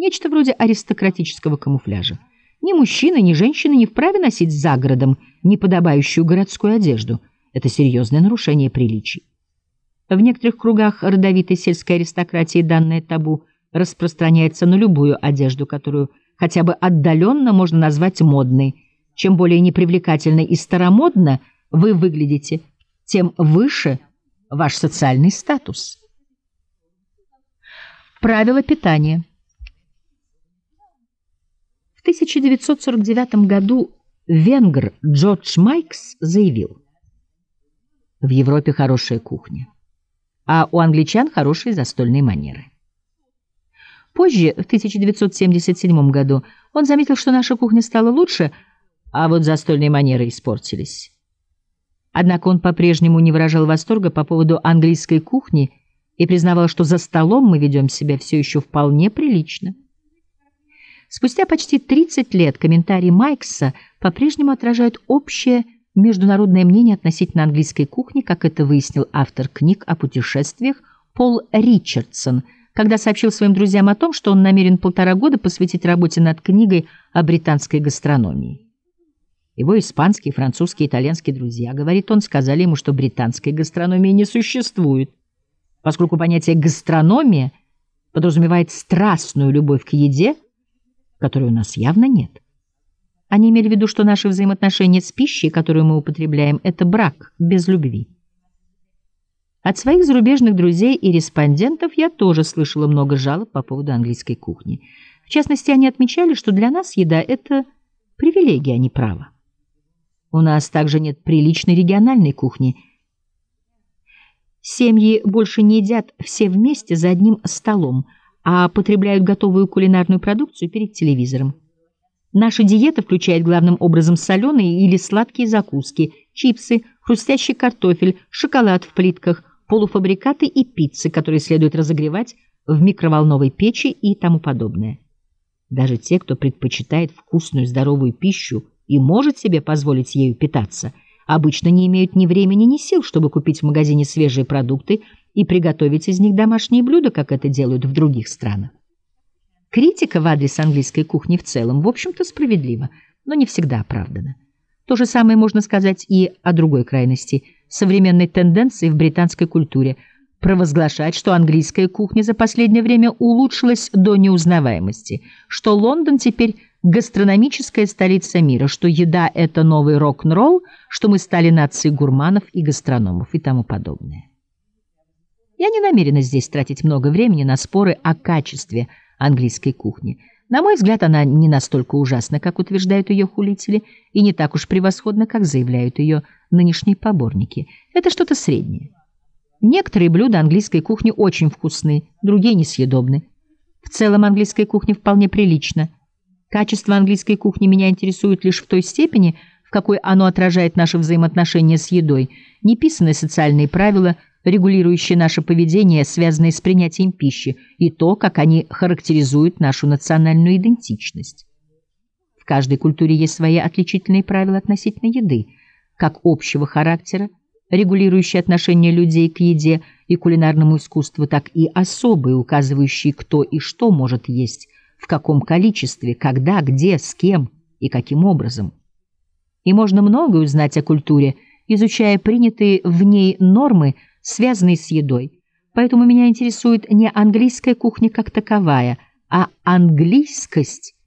Нечто вроде аристократического камуфляжа. Ни мужчина, ни женщина не вправе носить за городом неподобающую городскую одежду. Это серьезное нарушение приличий. В некоторых кругах родовитой сельской аристократии данное табу распространяется на любую одежду, которую хотя бы отдаленно можно назвать модной. Чем более непривлекательно и старомодно вы выглядите, тем выше ваш социальный статус. Правила питания. В 1949 году венгр Джордж Майкс заявил: в Европе хорошая кухня, а у англичан хорошие застольные манеры. Позже, в 1977 году, он заметил, что наша кухня стала лучше, а вот застольные манеры испортились. Однако он по-прежнему не выражал восторга по поводу английской кухни и признавал, что за столом мы ведем себя все еще вполне прилично. Спустя почти 30 лет комментарии Майкса по-прежнему отражают общее международное мнение относительно английской кухни, как это выяснил автор книг о путешествиях Пол Ричардсон, когда сообщил своим друзьям о том, что он намерен 1,5 года посвятить работе над книгой о британской гастрономии. Его испанские, французские, итальянские друзья, говорит он, сказали ему, что британской гастрономии не существует, поскольку понятие «гастрономия» подразумевает страстную любовь к еде, которой у нас явно нет. Они имели в виду, что наши взаимоотношения с пищей, которую мы употребляем, это брак без любви. От своих зарубежных друзей и респондентов я тоже слышала много жалоб по поводу английской кухни. В частности, они отмечали, что для нас еда – это привилегия, а не право. У нас также нет приличной региональной кухни. Семьи больше не едят все вместе за одним столом, а потребляют готовую кулинарную продукцию перед телевизором. Наша диета включает главным образом соленые или сладкие закуски, чипсы, хрустящий картофель, шоколад в плитках, полуфабрикаты и пиццы, которые следует разогревать в микроволновой печи и тому подобное. Даже те, кто предпочитает вкусную здоровую пищу и может себе позволить ею питаться, обычно не имеют ни времени, ни сил, чтобы купить в магазине свежие продукты и приготовить из них домашние блюда, как это делают в других странах. Критика в адрес английской кухни в целом, в общем-то, справедлива, но не всегда оправдана. То же самое можно сказать и о другой крайности – современной тенденции в британской культуре – провозглашать, что английская кухня за последнее время улучшилась до неузнаваемости, что Лондон теперь гастрономическая столица мира, что еда – это новый рок-н-ролл, что мы стали нацией гурманов и гастрономов и тому подобное. Я не намерена здесь тратить много времени на споры о качестве английской кухни. На мой взгляд, она не настолько ужасна, как утверждают ее хулители, и не так уж превосходна, как заявляют ее нынешние поборники. Это что-то среднее. Некоторые блюда английской кухни очень вкусны, другие несъедобны. В целом английская кухня вполне прилична. Качество английской кухни меня интересует лишь в той степени, в какой оно отражает наши взаимоотношения с едой, неписанные социальные правила, регулирующие наше поведение, связанные с принятием пищи, и то, как они характеризуют нашу национальную идентичность. В каждой культуре есть свои отличительные правила относительно еды, как общего характера, регулирующие отношения людей к еде и кулинарному искусству, так и особые, указывающие, кто и что может есть, в каком количестве, когда, где, с кем и каким образом. И можно многое узнать о культуре, изучая принятые в ней нормы, связанные с едой. Поэтому меня интересует не английская кухня как таковая, а английскость